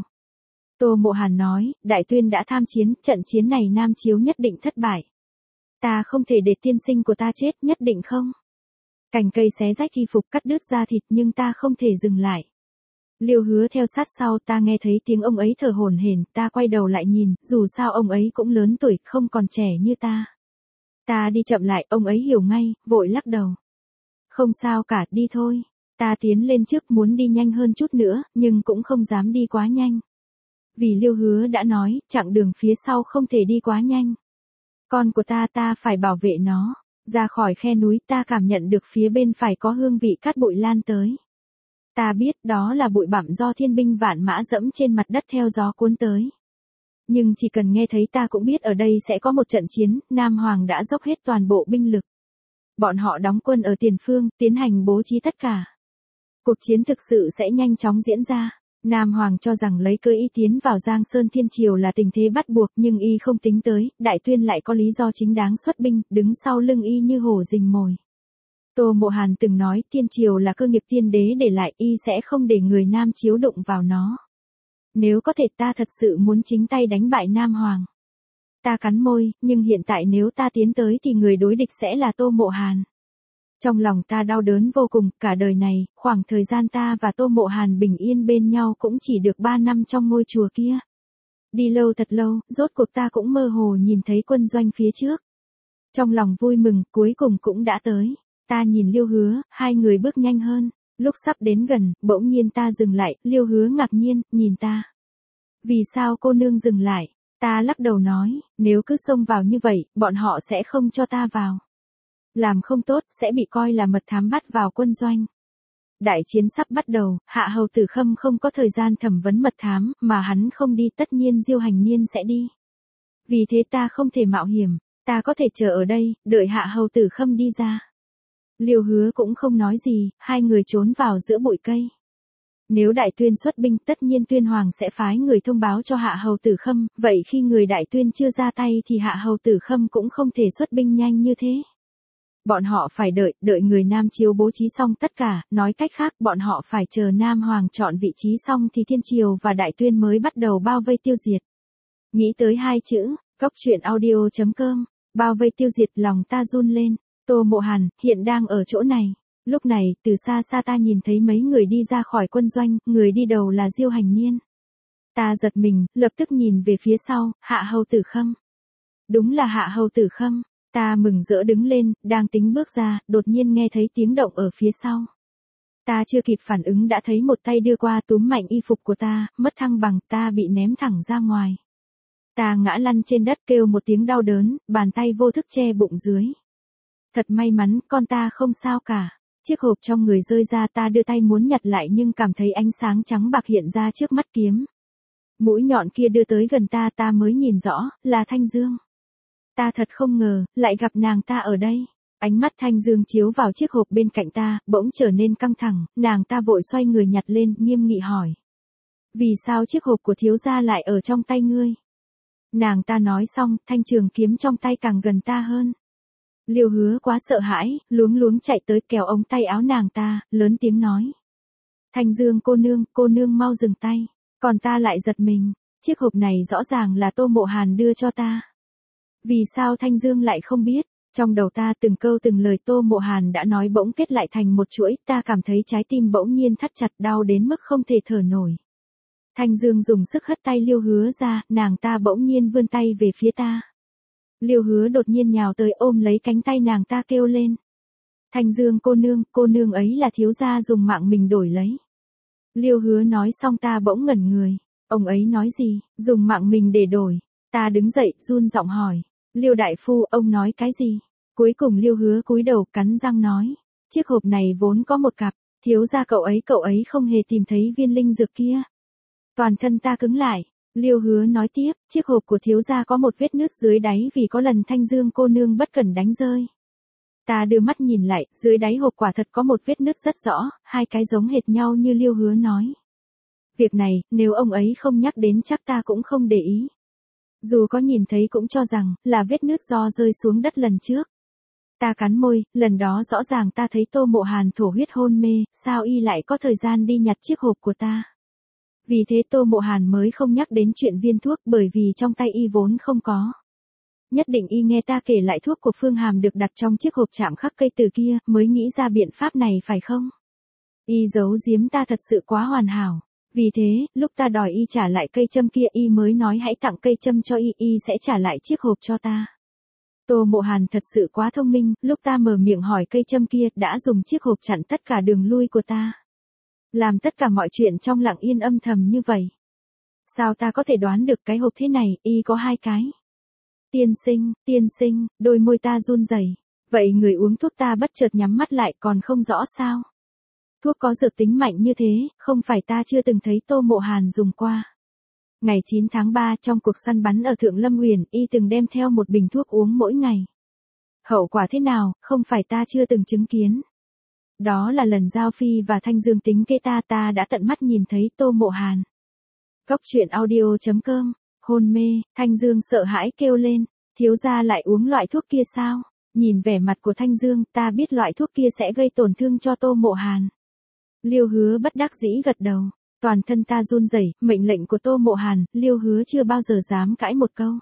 Tô Mộ Hàn nói, Đại Tuyên đã tham chiến, trận chiến này Nam Chiếu nhất định thất bại. Ta không thể để tiên sinh của ta chết, nhất định không. Cành cây xé rách y phục cắt đứt da thịt nhưng ta không thể dừng lại. Liêu Hứa theo sát sau, ta nghe thấy tiếng ông ấy thở hổn hển, ta quay đầu lại nhìn, dù sao ông ấy cũng lớn tuổi, không còn trẻ như ta. Ta đi chậm lại, ông ấy hiểu ngay, vội lắc đầu. Không sao cả, đi thôi. Ta tiến lên trước muốn đi nhanh hơn chút nữa, nhưng cũng không dám đi quá nhanh. Vì Liêu Hứa đã nói, chặng đường phía sau không thể đi quá nhanh. Con của ta phải bảo vệ nó. Ra khỏi khe núi ta cảm nhận được phía bên phải có hương vị cát bụi lan tới. Ta biết đó là bụi bặm do thiên binh vạn mã dẫm trên mặt đất theo gió cuốn tới. Nhưng chỉ cần nghe thấy ta cũng biết ở đây sẽ có một trận chiến, Nam Hoàng đã dốc hết toàn bộ binh lực. Bọn họ đóng quân ở tiền phương, tiến hành bố trí tất cả. Cuộc chiến thực sự sẽ nhanh chóng diễn ra. Nam Hoàng cho rằng lấy cơ y tiến vào Giang Sơn Thiên Triều là tình thế bắt buộc nhưng y không tính tới, Đại Tuyên lại có lý do chính đáng xuất binh, đứng sau lưng y như hổ rình mồi. Tô Mộ Hàn từng nói Thiên Triều là cơ nghiệp tiên đế để lại, y sẽ không để người Nam chiếu đụng vào nó. Nếu có thể ta thật sự muốn chính tay đánh bại Nam Hoàng. Ta cắn môi, nhưng hiện tại nếu ta tiến tới thì người đối địch sẽ là Tô Mộ Hàn. Trong lòng ta đau đớn vô cùng, cả đời này, khoảng thời gian ta và Tô Mộ Hàn bình yên bên nhau cũng chỉ được 3 năm trong ngôi chùa kia. Đi lâu thật lâu, rốt cuộc ta cũng mơ hồ nhìn thấy quân doanh phía trước. Trong lòng vui mừng, cuối cùng cũng đã tới. Ta nhìn Liêu Hứa, hai người bước nhanh hơn. Lúc sắp đến gần, bỗng nhiên ta dừng lại, Liêu Hứa ngạc nhiên, nhìn ta. Vì sao cô nương dừng lại? Ta lắc đầu nói, nếu cứ xông vào như vậy, bọn họ sẽ không cho ta vào. Làm không tốt, sẽ bị coi là mật thám bắt vào quân doanh. Đại chiến sắp bắt đầu, Hạ Hầu Tử Khâm không có thời gian thẩm vấn mật thám, mà hắn không đi tất nhiên Diêu Hành Niên sẽ đi. Vì thế ta không thể mạo hiểm, ta có thể chờ ở đây, đợi Hạ Hầu Tử Khâm đi ra. Liêu Hứa cũng không nói gì, hai người trốn vào giữa bụi cây. Nếu Đại Tuyên xuất binh tất nhiên Tuyên Hoàng sẽ phái người thông báo cho Hạ Hầu Tử Khâm, vậy khi người Đại Tuyên chưa ra tay thì Hạ Hầu Tử Khâm cũng không thể xuất binh nhanh như thế. Bọn họ phải đợi người Nam Chiếu bố trí xong tất cả, nói cách khác bọn họ phải chờ Nam Hoàng chọn vị trí xong thì Thiên Triều và Đại Tuyên mới bắt đầu bao vây tiêu diệt. Nghĩ tới hai chữ, coctruyện.audio.com, bao vây tiêu diệt lòng ta run lên. Tô Mộ Hàn, hiện đang ở chỗ này. Lúc này, từ xa xa ta nhìn thấy mấy người đi ra khỏi quân doanh, người đi đầu là Diêu Hành Niên. Ta giật mình, lập tức nhìn về phía sau, Hạ Hầu Tử Khâm. Đúng là Hạ Hầu Tử Khâm. Ta mừng rỡ đứng lên, đang tính bước ra, đột nhiên nghe thấy tiếng động ở phía sau. Ta chưa kịp phản ứng đã thấy một tay đưa qua túm mạnh y phục của ta, mất thăng bằng, ta bị ném thẳng ra ngoài. Ta ngã lăn trên đất kêu một tiếng đau đớn, bàn tay vô thức che bụng dưới. Thật may mắn, con ta không sao cả. Chiếc hộp trong người rơi ra, ta đưa tay muốn nhặt lại nhưng cảm thấy ánh sáng trắng bạc hiện ra trước mắt kiếm. Mũi nhọn kia đưa tới gần ta, ta mới nhìn rõ, là Thanh Dương. Ta thật không ngờ, lại gặp nàng ta ở đây. Ánh mắt Thanh Dương chiếu vào chiếc hộp bên cạnh ta, bỗng trở nên căng thẳng, nàng ta vội xoay người nhặt lên, nghiêm nghị hỏi. Vì sao chiếc hộp của thiếu gia lại ở trong tay ngươi? Nàng ta nói xong, thanh trường kiếm trong tay càng gần ta hơn. Liêu Hứa quá sợ hãi, luống luống chạy tới kéo ống tay áo nàng ta, lớn tiếng nói. Thanh Dương cô nương mau dừng tay. Còn ta lại giật mình, chiếc hộp này rõ ràng là Tô Mộ Hàn đưa cho ta. Vì sao Thanh Dương lại không biết? Trong đầu ta từng câu từng lời Tô Mộ Hàn đã nói bỗng kết lại thành một chuỗi, ta cảm thấy trái tim bỗng nhiên thắt chặt đau đến mức không thể thở nổi. Thanh Dương dùng sức hất tay Liêu Hứa ra, nàng ta bỗng nhiên vươn tay về phía ta. Liêu Hứa đột nhiên nhào tới ôm lấy cánh tay nàng ta kêu lên. Thanh Dương cô nương ấy là thiếu gia dùng mạng mình đổi lấy. Liêu Hứa nói xong ta bỗng ngẩn người, ông ấy nói gì, dùng mạng mình để đổi. Ta đứng dậy, run giọng hỏi. Liêu đại phu, ông nói cái gì? Cuối cùng Liêu Hứa cúi đầu cắn răng nói. Chiếc hộp này vốn có một cặp, thiếu gia cậu ấy không hề tìm thấy viên linh dược kia. Toàn thân ta cứng lại. Liêu Hứa nói tiếp, chiếc hộp của thiếu gia có một vết nứt dưới đáy vì có lần Thanh Dương cô nương bất cẩn đánh rơi. Ta đưa mắt nhìn lại, dưới đáy hộp quả thật có một vết nứt rất rõ, hai cái giống hệt nhau như Liêu Hứa nói. Việc này, nếu ông ấy không nhắc đến chắc ta cũng không để ý. Dù có nhìn thấy cũng cho rằng là vết nứt do rơi xuống đất lần trước. Ta cắn môi, lần đó rõ ràng ta thấy Tô Mộ Hàn thổ huyết hôn mê, sao y lại có thời gian đi nhặt chiếc hộp của ta. Vì thế Tô Mộ Hàn mới không nhắc đến chuyện viên thuốc bởi vì trong tay y vốn không có. Nhất định y nghe ta kể lại thuốc của Phương Hàm được đặt trong chiếc hộp chạm khắc cây từ kia mới nghĩ ra biện pháp này phải không? Y giấu giếm ta thật sự quá hoàn hảo. Vì thế, lúc ta đòi y trả lại cây châm kia y mới nói hãy tặng cây châm cho y sẽ trả lại chiếc hộp cho ta. Tô Mộ Hàn thật sự quá thông minh, lúc ta mở miệng hỏi cây châm kia đã dùng chiếc hộp chặn tất cả đường lui của ta. Làm tất cả mọi chuyện trong lặng yên âm thầm như vậy. Sao ta có thể đoán được cái hộp thế này, y có 2 cái. Tiên sinh, đôi môi ta run rẩy. Vậy người uống thuốc ta bất chợt nhắm mắt lại còn không rõ sao. Thuốc có dược tính mạnh như thế, không phải ta chưa từng thấy Tô Mộ Hàn dùng qua. Ngày 9 tháng 3 trong cuộc săn bắn ở Thượng Lâm Uyển, y từng đem theo một bình thuốc uống mỗi ngày. Hậu quả thế nào, không phải ta chưa từng chứng kiến. Đó là lần Giao Phi và Thanh Dương tính kế ta đã tận mắt nhìn thấy Tô Mộ Hàn. Cốc truyện audio.com, hôn mê, Thanh Dương sợ hãi kêu lên, thiếu gia lại uống loại thuốc kia sao? Nhìn vẻ mặt của Thanh Dương, ta biết loại thuốc kia sẽ gây tổn thương cho Tô Mộ Hàn. Liêu Hứa bất đắc dĩ gật đầu, toàn thân ta run rẩy, mệnh lệnh của Tô Mộ Hàn, Liêu Hứa chưa bao giờ dám cãi một câu.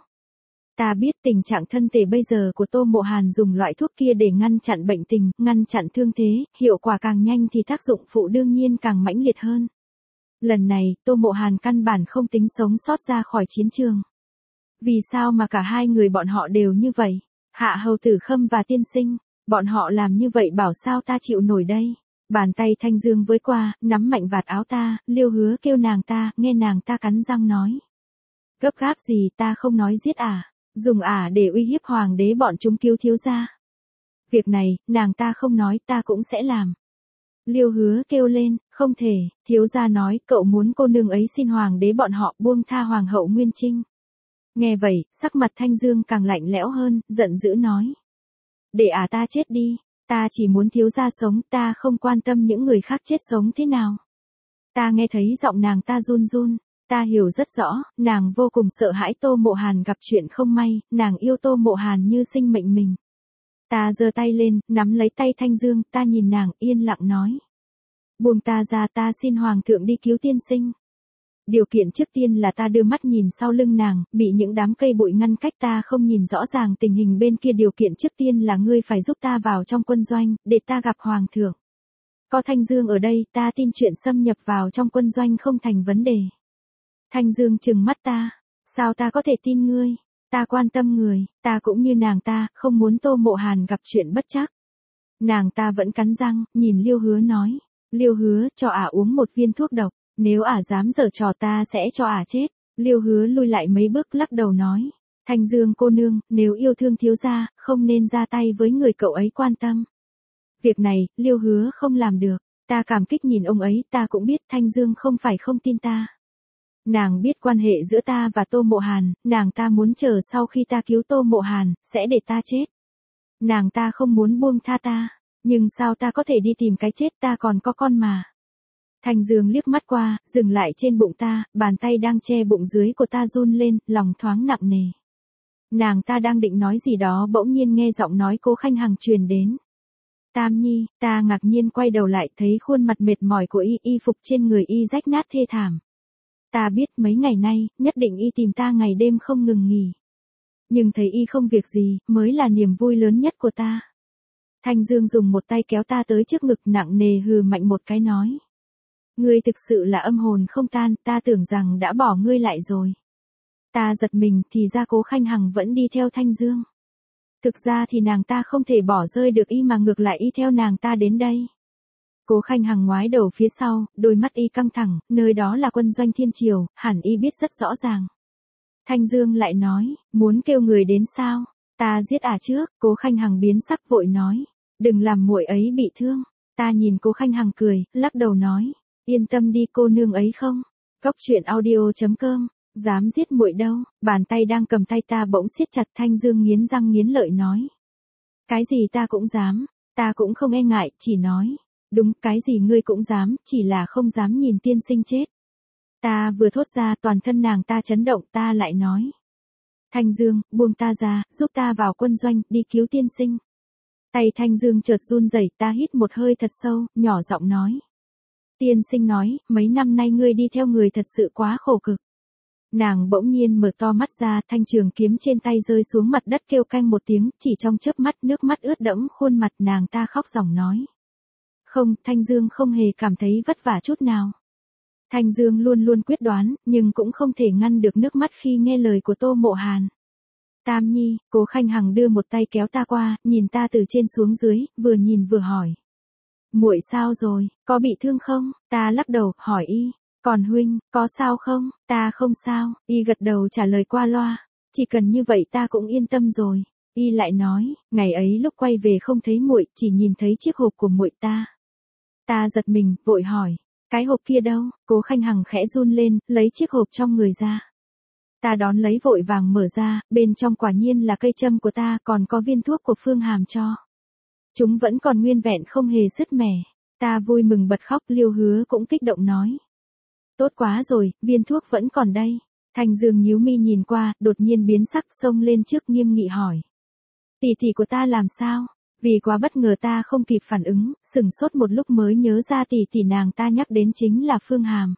Ta biết tình trạng thân thể bây giờ của Tô Mộ Hàn dùng loại thuốc kia để ngăn chặn bệnh tình, ngăn chặn thương thế, hiệu quả càng nhanh thì tác dụng phụ đương nhiên càng mãnh liệt hơn. Lần này, Tô Mộ Hàn căn bản không tính sống sót ra khỏi chiến trường. Vì sao mà cả hai người bọn họ đều như vậy? Hạ hầu tử Khâm và tiên sinh, bọn họ làm như vậy bảo sao ta chịu nổi đây? Bàn tay Thanh Dương với qua, nắm mạnh vạt áo ta, Liêu Hứa kêu nàng ta, nghe nàng ta cắn răng nói. Gấp gáp gì ta không nói giết dùng để uy hiếp hoàng đế bọn chúng cứu thiếu gia. Việc này, nàng ta không nói ta cũng sẽ làm. Liêu Hứa kêu lên, không thể, thiếu gia nói cậu muốn cô nương ấy xin hoàng đế bọn họ buông tha hoàng hậu Nguyên Trinh. Nghe vậy, sắc mặt Thanh Dương càng lạnh lẽo hơn, giận dữ nói. Để ta chết đi, ta chỉ muốn thiếu gia sống, ta không quan tâm những người khác chết sống thế nào. Ta nghe thấy giọng nàng ta run run, ta hiểu rất rõ, nàng vô cùng sợ hãi Tô Mộ Hàn gặp chuyện không may, nàng yêu Tô Mộ Hàn như sinh mệnh mình. Ta giơ tay lên, nắm lấy tay Thanh Dương, ta nhìn nàng, yên lặng nói. Buông ta ra, ta xin hoàng thượng đi cứu tiên sinh. Điều kiện trước tiên là ta đưa mắt nhìn sau lưng nàng, bị những đám cây bụi ngăn cách ta không nhìn rõ ràng tình hình bên kia. Điều kiện trước tiên là ngươi phải giúp ta vào trong quân doanh, để ta gặp hoàng thượng. Có Thanh Dương ở đây, ta tin chuyện xâm nhập vào trong quân doanh không thành vấn đề. Thanh Dương trừng mắt ta, sao ta có thể tin ngươi? Ta quan tâm người, ta cũng như nàng ta, không muốn Tô Mộ Hàn gặp chuyện bất trắc. Nàng ta vẫn cắn răng, nhìn Liêu Hứa nói. Liêu Hứa, cho uống một viên thuốc độc, nếu dám giở trò ta sẽ cho chết. Liêu Hứa lui lại mấy bước lắc đầu nói. Thanh Dương cô nương, nếu yêu thương thiếu gia, không nên ra tay với người cậu ấy quan tâm. Việc này, Liêu Hứa không làm được, ta cảm kích nhìn ông ấy, ta cũng biết Thanh Dương không phải không tin ta. Nàng biết quan hệ giữa ta và Tô Mộ Hàn, nàng ta muốn chờ sau khi ta cứu Tô Mộ Hàn, sẽ để ta chết. Nàng ta không muốn buông tha ta, nhưng sao ta có thể đi tìm cái chết, ta còn có con mà. Thanh Dương liếc mắt qua, dừng lại trên bụng ta, bàn tay đang che bụng dưới của ta run lên, lòng thoáng nặng nề. Nàng ta đang định nói gì đó bỗng nhiên nghe giọng nói Cố Khanh Hằng truyền đến. Tam Nhi, ta ngạc nhiên quay đầu lại thấy khuôn mặt mệt mỏi của y phục trên người y rách nát thê thảm. Ta biết mấy ngày nay, nhất định y tìm ta ngày đêm không ngừng nghỉ. Nhưng thấy y không việc gì, mới là niềm vui lớn nhất của ta. Thanh Dương dùng một tay kéo ta tới trước ngực, nặng nề hừ mạnh một cái nói. Ngươi thực sự là âm hồn không tan, ta tưởng rằng đã bỏ ngươi lại rồi. Ta giật mình, thì ra Cố Khanh Hằng vẫn đi theo Thanh Dương. Thực ra thì nàng ta không thể bỏ rơi được y mà ngược lại y theo nàng ta đến đây. Cố Khanh Hằng ngoái đầu phía sau, đôi mắt y căng thẳng, nơi đó là quân doanh Thiên Triều, hẳn y biết rất rõ ràng. Thanh Dương lại nói, muốn kêu người đến sao? Ta giết trước, Cố Khanh Hằng biến sắc vội nói, đừng làm muội ấy bị thương. Ta nhìn Cố Khanh Hằng cười, lắc đầu nói, yên tâm đi cô nương ấy không. Cốc truyện audio.com, dám giết muội đâu? Bàn tay đang cầm tay ta bỗng siết chặt. Thanh Dương nghiến răng nghiến lợi nói, cái gì ta cũng dám, ta cũng không e ngại, chỉ nói, đúng, cái gì ngươi cũng dám, chỉ là không dám nhìn tiên sinh chết. Ta vừa thốt ra toàn thân nàng ta chấn động, ta lại nói, Thanh Dương, buông ta ra, giúp ta vào quân doanh, đi cứu tiên sinh. Tay Thanh Dương chợt run rẩy, ta hít một hơi thật sâu, nhỏ giọng nói. Tiên sinh nói, mấy năm nay ngươi đi theo người thật sự quá khổ cực. Nàng bỗng nhiên mở to mắt ra, thanh trường kiếm trên tay rơi xuống mặt đất kêu canh một tiếng, chỉ trong chớp mắt nước mắt ướt đẫm khuôn mặt nàng ta khóc ròng nói. Không, Thanh Dương không hề cảm thấy vất vả chút nào. Thanh Dương luôn luôn quyết đoán, nhưng cũng không thể ngăn được nước mắt khi nghe lời của Tô Mộ Hàn. Tam Nhi, Cố Khanh Hằng đưa một tay kéo ta qua, nhìn ta từ trên xuống dưới, vừa nhìn vừa hỏi. Muội sao rồi, có bị thương không? Ta lắc đầu, hỏi y. Còn huynh, có sao không? Ta không sao, y gật đầu trả lời qua loa. Chỉ cần như vậy ta cũng yên tâm rồi. Y lại nói, ngày ấy lúc quay về không thấy muội, chỉ nhìn thấy chiếc hộp của muội ta. Ta giật mình, vội hỏi. Cái hộp kia đâu? Cố Khanh Hằng khẽ run lên, lấy chiếc hộp trong người ra. Ta đón lấy vội vàng mở ra, bên trong quả nhiên là cây châm của ta, còn có viên thuốc của Phương Hàm cho. Chúng vẫn còn nguyên vẹn không hề sứt mẻ. Ta vui mừng bật khóc, Liêu Hứa cũng kích động nói. Tốt quá rồi, viên thuốc vẫn còn đây. Thanh Dương nhíu mi nhìn qua, đột nhiên biến sắc xông lên trước nghiêm nghị hỏi. Tỷ tỷ của ta làm sao? Vì quá bất ngờ ta không kịp phản ứng, sửng sốt một lúc mới nhớ ra tỷ tỷ nàng ta nhắc đến chính là Phương Hàm.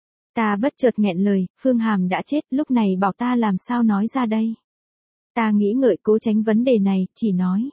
Ta bất chợt nghẹn lời, Phương Hàm đã chết, lúc này bảo ta làm sao nói ra đây. Ta nghĩ ngợi cố tránh vấn đề này, chỉ nói.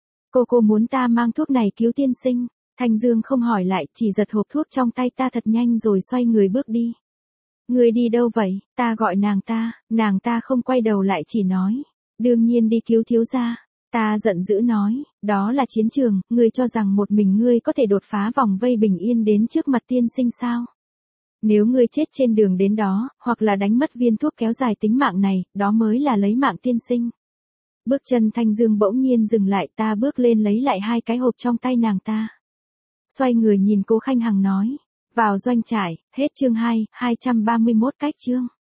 Cô muốn ta mang thuốc này cứu tiên sinh. Thanh Dương không hỏi lại, chỉ giật hộp thuốc trong tay ta thật nhanh rồi xoay người bước đi. Người đi đâu vậy? Ta gọi nàng ta không quay đầu lại chỉ nói. Đương nhiên đi cứu thiếu gia. Ta giận dữ nói, đó là chiến trường, ngươi cho rằng một mình ngươi có thể đột phá vòng vây bình yên đến trước mặt tiên sinh sao? Nếu ngươi chết trên đường đến đó, hoặc là đánh mất viên thuốc kéo dài tính mạng này, đó mới là lấy mạng tiên sinh. Bước chân Thanh Dương bỗng nhiên dừng lại, ta bước lên lấy lại hai cái hộp trong tay nàng ta. Xoay người nhìn Cố Khanh Hằng nói, vào doanh trại, hết chương 2, 231 cách chương.